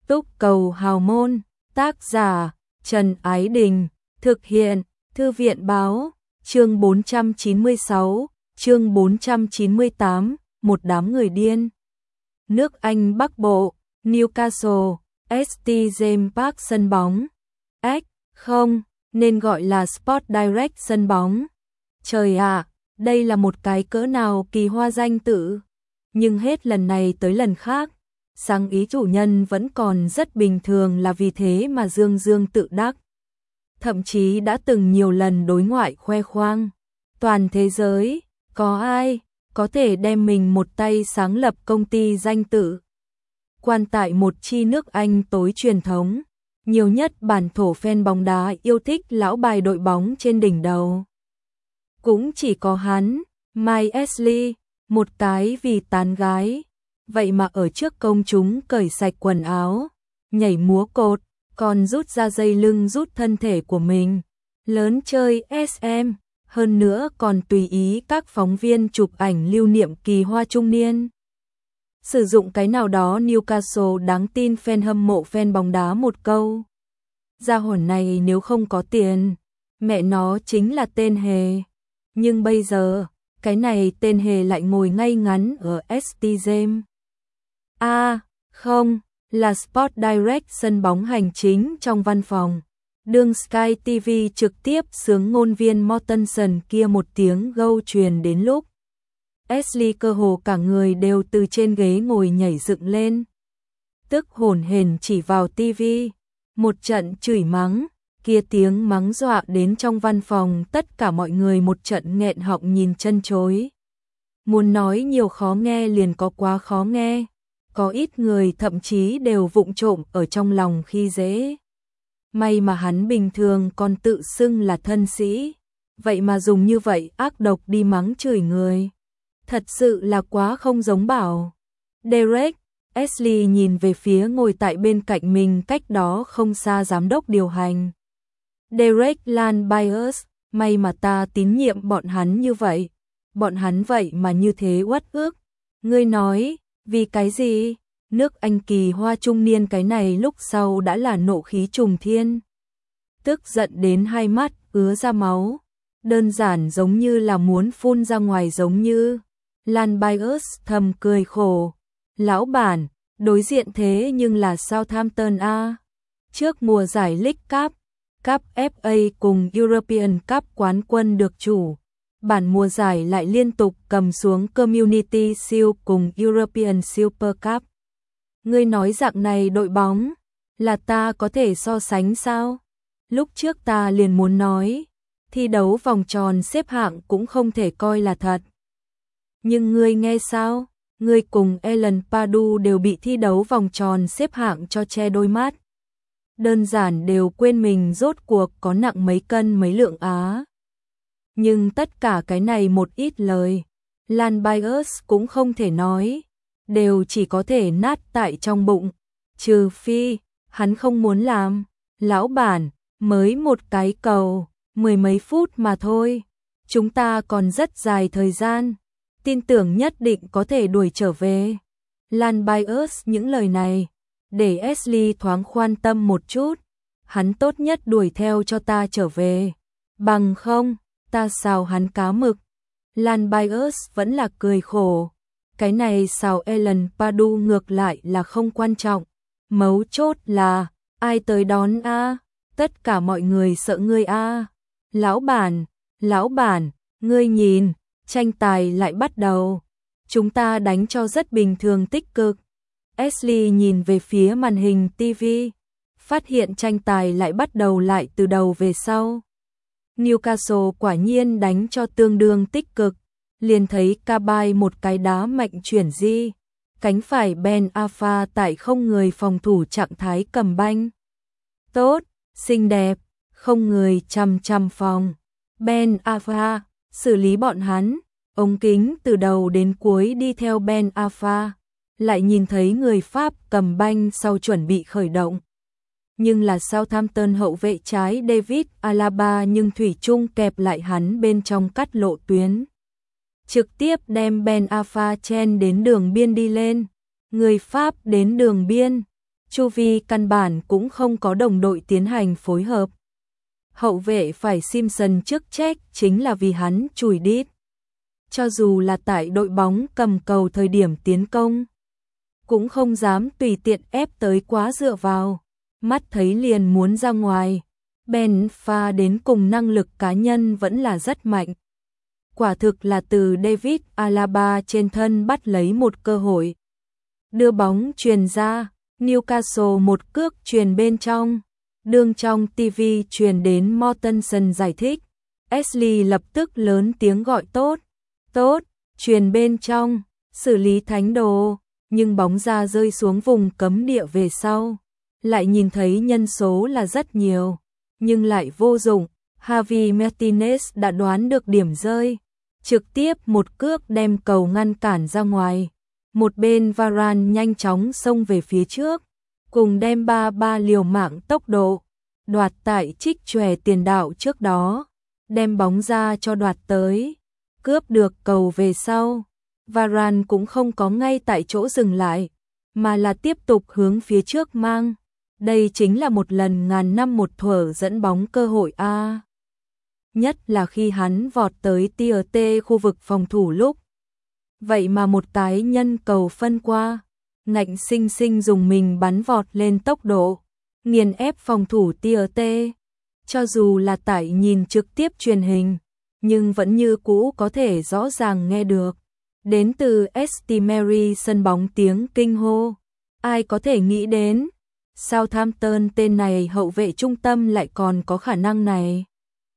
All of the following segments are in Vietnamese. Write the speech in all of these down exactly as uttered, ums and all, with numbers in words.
Túc Cầu Hào Môn, tác giả Trần Ái Đình, thực hiện Thư viện Báo, chương bốn trăm chín mươi sáu, chương bốn trăm chín mươi tám, một đám người điên. Nước Anh Bắc Bộ, Newcastle, St James Park sân bóng. Ếch, không, nên gọi là Sport Direct sân bóng. Trời ạ, đây là một cái cỡ nào kỳ hoa danh tự. Nhưng hết lần này tới lần khác, sáng ý chủ nhân vẫn còn rất bình thường là vì thế mà dương dương tự đắc. Thậm chí đã từng nhiều lần đối ngoại khoe khoang. Toàn thế giới, có ai có thể đem mình một tay sáng lập công ty danh tự quan tại một chi nước Anh tối truyền thống, nhiều nhất bản thổ fan bóng đá yêu thích lão bài đội bóng trên đỉnh đầu. Cũng chỉ có hắn, Mike Ashley, một cái vì tán gái, vậy mà ở trước công chúng cởi sạch quần áo, nhảy múa cột, còn rút ra dây lưng rút thân thể của mình, lớn chơi ét em, hơn nữa còn tùy ý các phóng viên chụp ảnh lưu niệm kỳ hoa trung niên. Sử dụng cái nào đó Newcastle đáng tin fan hâm mộ fan bóng đá một câu. Gia hồn này nếu không có tiền, mẹ nó chính là tên hề. Nhưng bây giờ, cái này tên hề lại ngồi ngay ngắn ở St James. À, không, là Sport Direct sân bóng hành chính trong văn phòng. Đương Sky ti vi trực tiếp xướng ngôn viên Mortensen kia một tiếng gâu truyền đến lúc Ashley cơ hồ cả người đều từ trên ghế ngồi nhảy dựng lên. Tức hổn hển chỉ vào ti vi, một trận chửi mắng, kia tiếng mắng dọa đến trong văn phòng tất cả mọi người một trận nghẹn họng nhìn chân chối. Muốn nói nhiều khó nghe liền có quá khó nghe, có ít người thậm chí đều vụng trộm ở trong lòng khi dễ. May mà hắn bình thường còn tự xưng là thân sĩ, vậy mà dùng như vậy ác độc đi mắng chửi người. Thật sự là quá không giống bảo. Derek, Ashley nhìn về phía ngồi tại bên cạnh mình cách đó không xa giám đốc điều hành. Derek Lan Byers, may mà ta tín nhiệm bọn hắn như vậy. Bọn hắn vậy mà như thế uất ức. Ngươi nói, vì cái gì? Nước Anh kỳ hoa trung niên cái này lúc sau đã là nộ khí trùng thiên. Tức giận đến hai mắt ứa ra máu. Đơn giản giống như là muốn phun ra ngoài giống như. Lan Byers thầm cười khổ. Lão bản, đối diện thế nhưng là Southampton A. Trước mùa giải League Cup, Cup ép a cùng European Cup quán quân được chủ. Bản mùa giải lại liên tục cầm xuống Community Shield cùng European Super Cup. Ngươi nói dạng này đội bóng, là ta có thể so sánh sao? Lúc trước ta liền muốn nói, thi đấu vòng tròn xếp hạng cũng không thể coi là thật. Nhưng ngươi nghe sao? Ngươi cùng Alan Pardew đều bị thi đấu vòng tròn xếp hạng cho che đôi mắt. Đơn giản đều quên mình rốt cuộc có nặng mấy cân mấy lượng á. Nhưng tất cả cái này một ít lời, Lan Byers cũng không thể nói, đều chỉ có thể nát tại trong bụng, trừ phi, hắn không muốn làm. Lão bản, mới một cái cầu, mười mấy phút mà thôi, chúng ta còn rất dài thời gian, tin tưởng nhất định có thể đuổi trở về. Lan Byers những lời này, để Ashley thoáng khoan tâm một chút, hắn tốt nhất đuổi theo cho ta trở về, bằng không, ta xào hắn cá mực. Lan Byers vẫn là cười khổ, cái này xào Alan Pardew ngược lại là không quan trọng, mấu chốt là, ai tới đón a? Tất cả mọi người sợ ngươi a. Lão bản, lão bản, ngươi nhìn, tranh tài lại bắt đầu. Chúng ta đánh cho rất bình thường tích cực. Ashley nhìn về phía màn hình ti vi, phát hiện tranh tài lại bắt đầu lại từ đầu về sau. Newcastle quả nhiên đánh cho tương đương tích cực, liền thấy Cabaye một cái đá mạnh chuyển di, cánh phải Ben Arfa tại không người phòng thủ trạng thái cầm banh. Tốt, xinh đẹp, không người chăm chăm phòng. Ben Arfa xử lý bọn hắn, ống kính từ đầu đến cuối đi theo Ben Arfa, lại nhìn thấy người Pháp cầm banh sau chuẩn bị khởi động. Nhưng là Southampton hậu vệ trái David Alaba nhưng thủy chung kẹp lại hắn bên trong cắt lộ tuyến. Trực tiếp đem Ben Arfa chen đến đường biên đi lên. Người Pháp đến đường biên, chu vi căn bản cũng không có đồng đội tiến hành phối hợp. Hậu vệ phải Simpson trước check chính là vì hắn chùi đít. Cho dù là tại đội bóng cầm cầu thời điểm tiến công, cũng không dám tùy tiện ép tới quá dựa vào, mắt thấy liền muốn ra ngoài. Ben pha đến cùng năng lực cá nhân vẫn là rất mạnh. Quả thực là từ David Alaba trên thân bắt lấy một cơ hội. Đưa bóng truyền ra, Newcastle một cước truyền bên trong. Đương trong ti vi truyền đến Mortensen giải thích. Ashley lập tức lớn tiếng gọi tốt. Tốt, truyền bên trong, xử lý thánh đồ. Nhưng bóng ra rơi xuống vùng cấm địa về sau. Lại nhìn thấy nhân số là rất nhiều. Nhưng lại vô dụng. Javi Martinez đã đoán được điểm rơi. Trực tiếp một cước đem cầu ngăn cản ra ngoài. Một bên Varane nhanh chóng xông về phía trước. Cùng đem ba ba liều mạng tốc độ. Đoạt tại trích chòe tiền đạo trước đó. Đem bóng ra cho đoạt tới. Cướp được cầu về sau. Varane cũng không có ngay tại chỗ dừng lại. Mà là tiếp tục hướng phía trước mang. Đây chính là một lần ngàn năm một thuở dẫn bóng cơ hội A. Nhất là khi hắn vọt tới tê tê khu vực phòng thủ lúc. Vậy mà một cái nhân cầu phân qua. Ngạnh sinh sinh dùng mình bắn vọt lên tốc độ. Nghiền ép phòng thủ tê tê. Cho dù là tại nhìn trực tiếp truyền hình. Nhưng vẫn như cũ có thể rõ ràng nghe được. Đến từ St Mary sân bóng tiếng kinh hô. Ai có thể nghĩ đến. Southampton tên này hậu vệ trung tâm lại còn có khả năng này.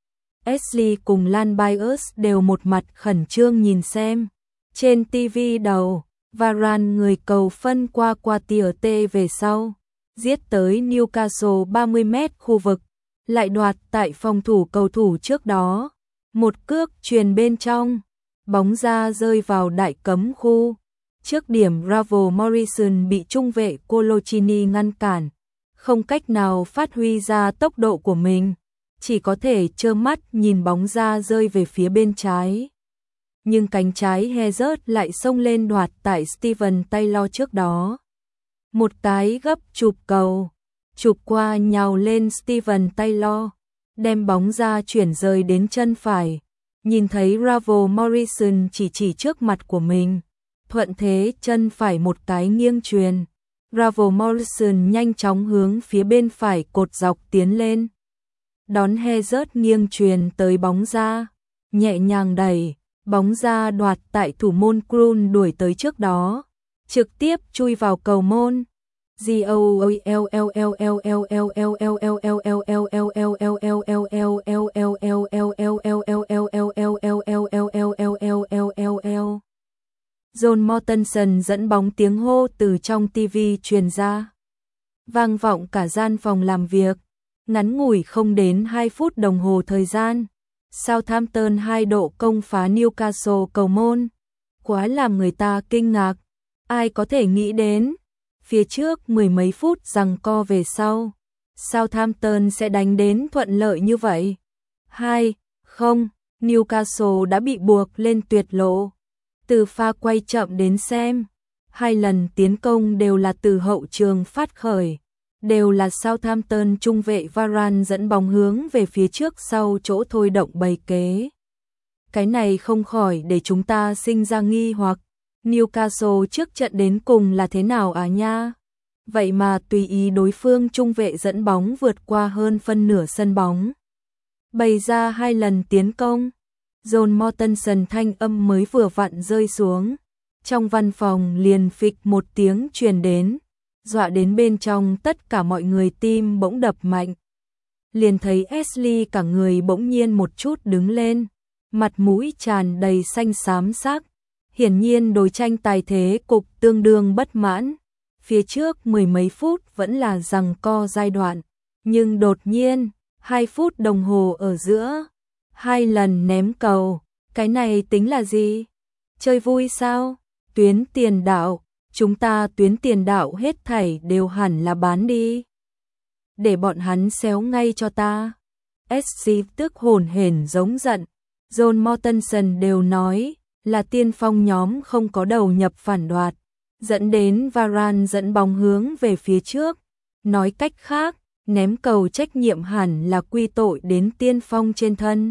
Ashley cùng Lan Byers đều một mặt khẩn trương nhìn xem. Trên ti vi đầu, Varane người cầu phân qua qua tê tê về sau. Giết tới Newcastle ba mươi mét khu vực. Lại đoạt tại phòng thủ cầu thủ trước đó. Một cước truyền bên trong. Bóng ra rơi vào đại cấm khu. Trước điểm Ravel Morrison bị trung vệ Coloccini ngăn cản. Không cách nào phát huy ra tốc độ của mình. Chỉ có thể trơ mắt nhìn bóng ra rơi về phía bên trái. Nhưng cánh trái Hazard lại xông lên đoạt tại Steven Taylor trước đó. Một cái gấp chụp cầu. Chụp qua nhào lên Steven Taylor. Đem bóng ra chuyển rời đến chân phải. Nhìn thấy Ravel Morrison chỉ chỉ trước mặt của mình. Thuận thế chân phải một cái nghiêng truyền. Ravel Morrison nhanh chóng hướng phía bên phải cột dọc tiến lên. Đón Hazard nghiêng truyền tới bóng ra. Nhẹ nhàng đẩy. Bóng ra đoạt tại thủ môn Krul đuổi tới trước đó. Trực tiếp chui vào cầu môn. John Mortensen dẫn bóng tiếng hô từ trong ti vi truyền ra. Vang vọng cả gian phòng làm việc. Ngắn ngủi không đến hai phút đồng hồ thời gian. Southampton hai độ công phá Newcastle cầu môn. Quá làm người ta kinh ngạc. Ai có thể nghĩ đến. Phía trước mười mấy phút giằng co về sau. Southampton sẽ đánh đến thuận lợi như vậy. Hai, không, Newcastle đã bị buộc lên tuyệt lộ. Từ pha quay chậm đến xem. Hai lần tiến công đều là từ hậu trường phát khởi. Đều là Southampton trung vệ Varane dẫn bóng hướng về phía trước sau chỗ thôi động bày kế. Cái này không khỏi để chúng ta sinh ra nghi hoặc. Newcastle trước trận đến cùng là thế nào à nha? Vậy mà tùy ý đối phương trung vệ dẫn bóng vượt qua hơn phân nửa sân bóng. Bày ra hai lần tiến công. John Mortensen thanh âm mới vừa vặn rơi xuống. Trong văn phòng liền phịch một tiếng truyền đến. Dọa đến bên trong tất cả mọi người tim bỗng đập mạnh. Liền thấy Ashley cả người bỗng nhiên một chút đứng lên. Mặt mũi tràn đầy xanh xám sắc. Hiển nhiên đối tranh tài thế cục tương đương bất mãn. Phía trước mười mấy phút vẫn là giằng co giai đoạn. Nhưng đột nhiên, hai phút đồng hồ ở giữa. Hai lần ném cầu. Cái này tính là gì? Chơi vui sao? Tuyến tiền đạo. Chúng ta tuyến tiền đạo hết thảy đều hẳn là bán đi. Để bọn hắn xéo ngay cho ta. ét xê tức hồn hển giống giận. John Mortensen đều nói là tiên phong nhóm không có đầu nhập phản đoạt. Dẫn đến Varane dẫn bóng hướng về phía trước. Nói cách khác, ném cầu trách nhiệm hẳn là quy tội đến tiên phong trên thân.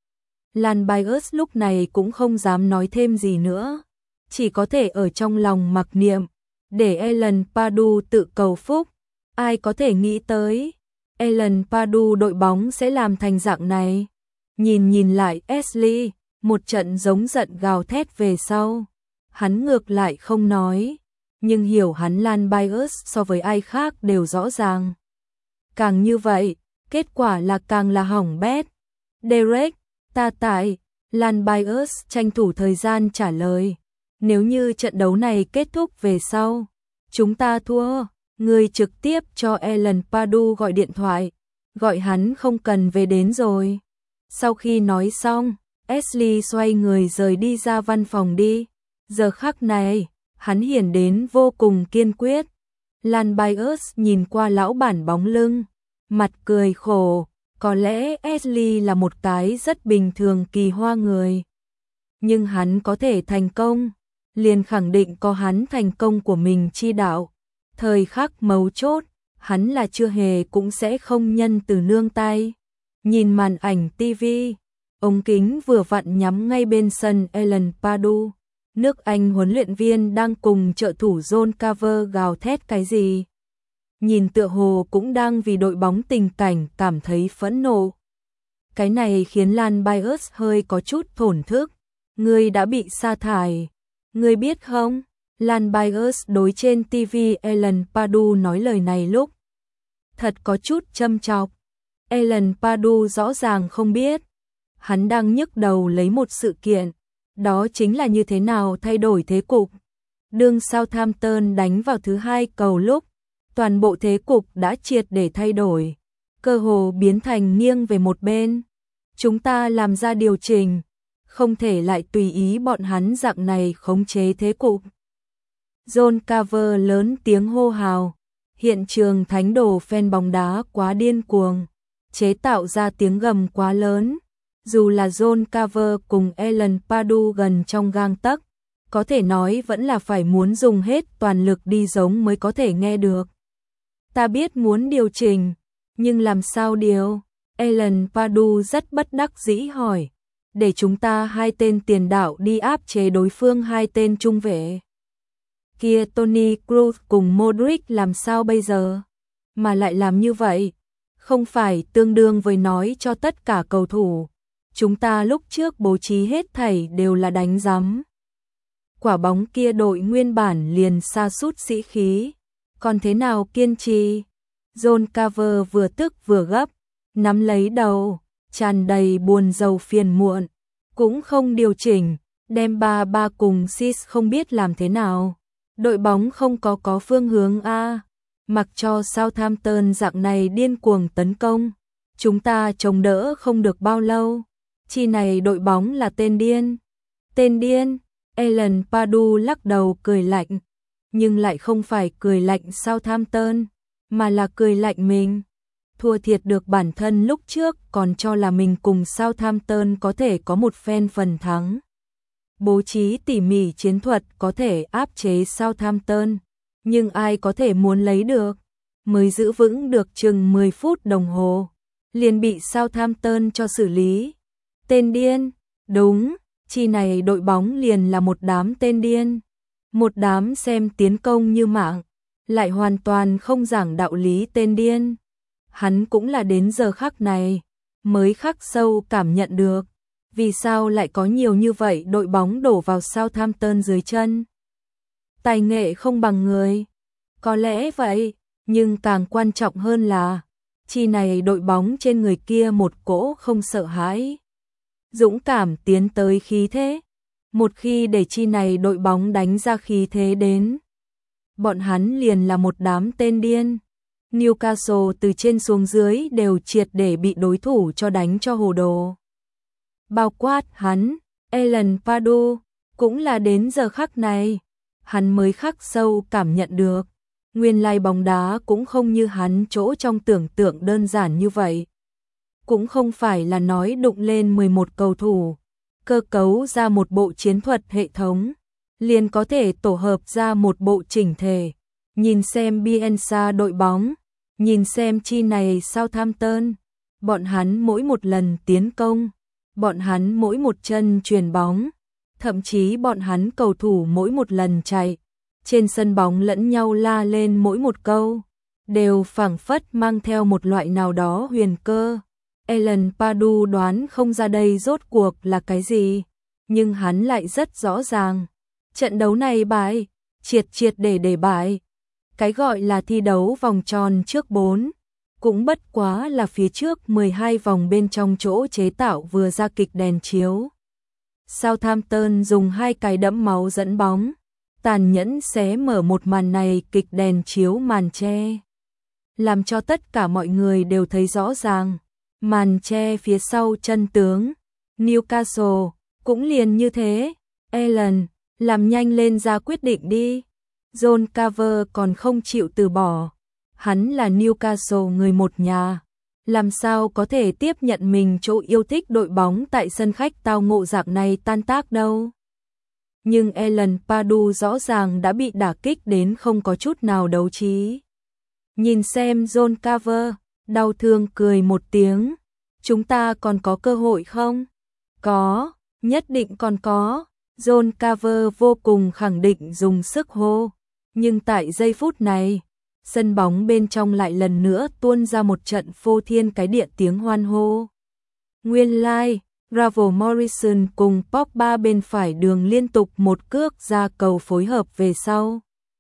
Lan Bias lúc này cũng không dám nói thêm gì nữa, chỉ có thể ở trong lòng mặc niệm, để Alan Pardew tự cầu phúc. Ai có thể nghĩ tới, Alan Pardew đội bóng sẽ làm thành dạng này. Nhìn nhìn lại Ashley, một trận giống giận gào thét về sau. Hắn ngược lại không nói, nhưng hiểu hắn Lan Bias so với ai khác đều rõ ràng. Càng như vậy, kết quả là càng là hỏng bét. Derek, ta tại, Lan Bias tranh thủ thời gian trả lời. Nếu như trận đấu này kết thúc về sau, chúng ta thua, người trực tiếp cho Alan Pardew gọi điện thoại, gọi hắn không cần về đến rồi. Sau khi nói xong, Ashley xoay người rời đi ra văn phòng đi. Giờ khắc này, hắn hiển đến vô cùng kiên quyết. Lan Bias nhìn qua lão bản bóng lưng, mặt cười khổ, có lẽ Ashley là một cái rất bình thường kỳ hoa người. Nhưng hắn có thể thành công, liền khẳng định có hắn thành công của mình chi đạo. Thời khắc mấu chốt, hắn là chưa hề cũng sẽ không nhân từ nương tay. Nhìn màn ảnh ti vi, ống kính vừa vặn nhắm ngay bên sân Alan Pardew. Nước Anh huấn luyện viên đang cùng trợ thủ John Carver gào thét cái gì. Nhìn tựa hồ cũng đang vì đội bóng tình cảnh cảm thấy phẫn nộ. Cái này khiến Lan Bias hơi có chút thổn thức. Ngươi đã bị sa thải. Ngươi biết không? Lan Bias đối trên ti vi Alan Pardew nói lời này lúc thật có chút châm chọc. Alan Pardew rõ ràng không biết. Hắn đang nhức đầu lấy một sự kiện. Đó chính là như thế nào thay đổi thế cục. Đương Southampton đánh vào thứ hai cầu lúc, toàn bộ thế cục đã triệt để thay đổi. Cơ hồ biến thành nghiêng về một bên. Chúng ta làm ra điều chỉnh, không thể lại tùy ý bọn hắn dạng này khống chế thế cục. John Carver lớn tiếng hô hào. Hiện trường thánh đồ fan bóng đá quá điên cuồng, chế tạo ra tiếng gầm quá lớn. Dù là John Carver cùng Alan Pardew gần trong gang tấc, có thể nói vẫn là phải muốn dùng hết toàn lực đi giống mới có thể nghe được. Ta biết muốn điều chỉnh, nhưng làm sao điều? Alan Pardew rất bất đắc dĩ hỏi. Để chúng ta hai tên tiền đạo đi áp chế đối phương hai tên trung vệ. Kia Toni Kroos cùng Modric làm sao bây giờ? Mà lại làm như vậy, không phải tương đương với nói cho tất cả cầu thủ. Chúng ta lúc trước bố trí hết thảy đều là đánh rắm. Quả bóng kia đội nguyên bản liền sa sút sĩ khí. Còn thế nào kiên trì? John Carver vừa tức vừa gấp, nắm lấy đầu, tràn đầy buồn rầu phiền muộn. Cũng không điều chỉnh, đem ba ba cùng Sis không biết làm thế nào. Đội bóng không có có phương hướng A. Mặc cho Southampton dạng này điên cuồng tấn công, chúng ta chống đỡ không được bao lâu. Chi này đội bóng là tên điên. Tên điên, Alan Pardew lắc đầu cười lạnh, nhưng lại không phải cười lạnh Southampton, mà là cười lạnh mình. Thua thiệt được bản thân lúc trước còn cho là mình cùng Southampton có thể có một phen phần thắng. Bố trí tỉ mỉ chiến thuật có thể áp chế Southampton, nhưng ai có thể muốn lấy được. Mới giữ vững được chừng mười phút đồng hồ, liền bị Southampton cho xử lý. Tên điên, đúng, chi này đội bóng liền là một đám tên điên. Một đám xem tiến công như mạng, lại hoàn toàn không giảng đạo lý tên điên. Hắn cũng là đến giờ khắc này, mới khắc sâu cảm nhận được. Vì sao lại có nhiều như vậy đội bóng đổ vào Southampton dưới chân? Tài nghệ không bằng người. Có lẽ vậy, nhưng càng quan trọng hơn là, chi này đội bóng trên người kia một cỗ không sợ hãi. Dũng cảm tiến tới khí thế. Một khi để chi này đội bóng đánh ra khí thế đến, bọn hắn liền là một đám tên điên. Newcastle từ trên xuống dưới đều triệt để bị đối thủ cho đánh cho hồ đồ. Bao quát hắn, Alan Pardew, cũng là đến giờ khắc này, hắn mới khắc sâu cảm nhận được. Nguyên lai bóng đá cũng không như hắn chỗ trong tưởng tượng đơn giản như vậy. Cũng không phải là nói đụng lên mười một cầu thủ, cơ cấu ra một bộ chiến thuật hệ thống, liền có thể tổ hợp ra một bộ chỉnh thể. Nhìn xem Bielsa đội bóng, Nhìn xem chi này Southampton, bọn hắn mỗi một lần tiến công, bọn hắn mỗi một chân chuyền bóng, thậm chí bọn hắn cầu thủ mỗi một lần chạy, trên sân bóng lẫn nhau la lên mỗi một câu, đều phảng phất mang theo một loại nào đó huyền cơ. Alan Pardew đoán không ra đây rốt cuộc là cái gì, nhưng hắn lại rất rõ ràng. Trận đấu này bại, triệt triệt để để bại. Cái gọi là thi đấu vòng tròn trước bốn, cũng bất quá là phía trước mười hai vòng bên trong chỗ chế tạo vừa ra kịch đèn chiếu. Southampton dùng hai cái đẫm máu dẫn bóng, tàn nhẫn xé mở một màn này kịch đèn chiếu màn che. Làm cho tất cả mọi người đều thấy rõ ràng, màn che phía sau chân tướng. Newcastle, cũng liền như thế. Alan, làm nhanh lên ra quyết định đi. John Carver còn không chịu từ bỏ. Hắn là Newcastle người một nhà, làm sao có thể tiếp nhận mình chỗ yêu thích đội bóng tại sân khách tao ngộ dạng này tan tác đâu. Nhưng Alan Pardew rõ ràng đã bị đả kích đến không có chút nào đấu trí. Nhìn xem John Carver, đau thương cười một tiếng. Chúng ta còn có cơ hội không? Có, nhất định còn có. John Carver vô cùng khẳng định dùng sức hô. Nhưng tại giây phút này, sân bóng bên trong lại lần nữa tuôn ra một trận phô thiên cái địa tiếng hoan hô. Nguyên lai, like, Ravel Morrison cùng Pogba bên phải đường liên tục một cước ra cầu phối hợp về sau.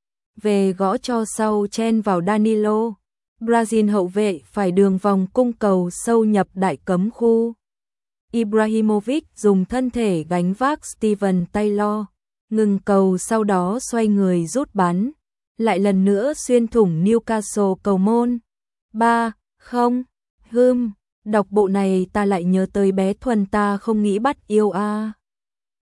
Về gõ cho sau chen vào Danilo. Brazil hậu vệ phải đường vòng cung cầu sâu nhập đại cấm khu. Ibrahimovic dùng thân thể gánh vác Steven Taylor, ngừng cầu sau đó xoay người rút bắn, lại lần nữa xuyên thủng Newcastle cầu môn. ba không, hưm, đọc bộ này ta lại nhớ tới bé Thuần ta không nghĩ bắt yêu a. À.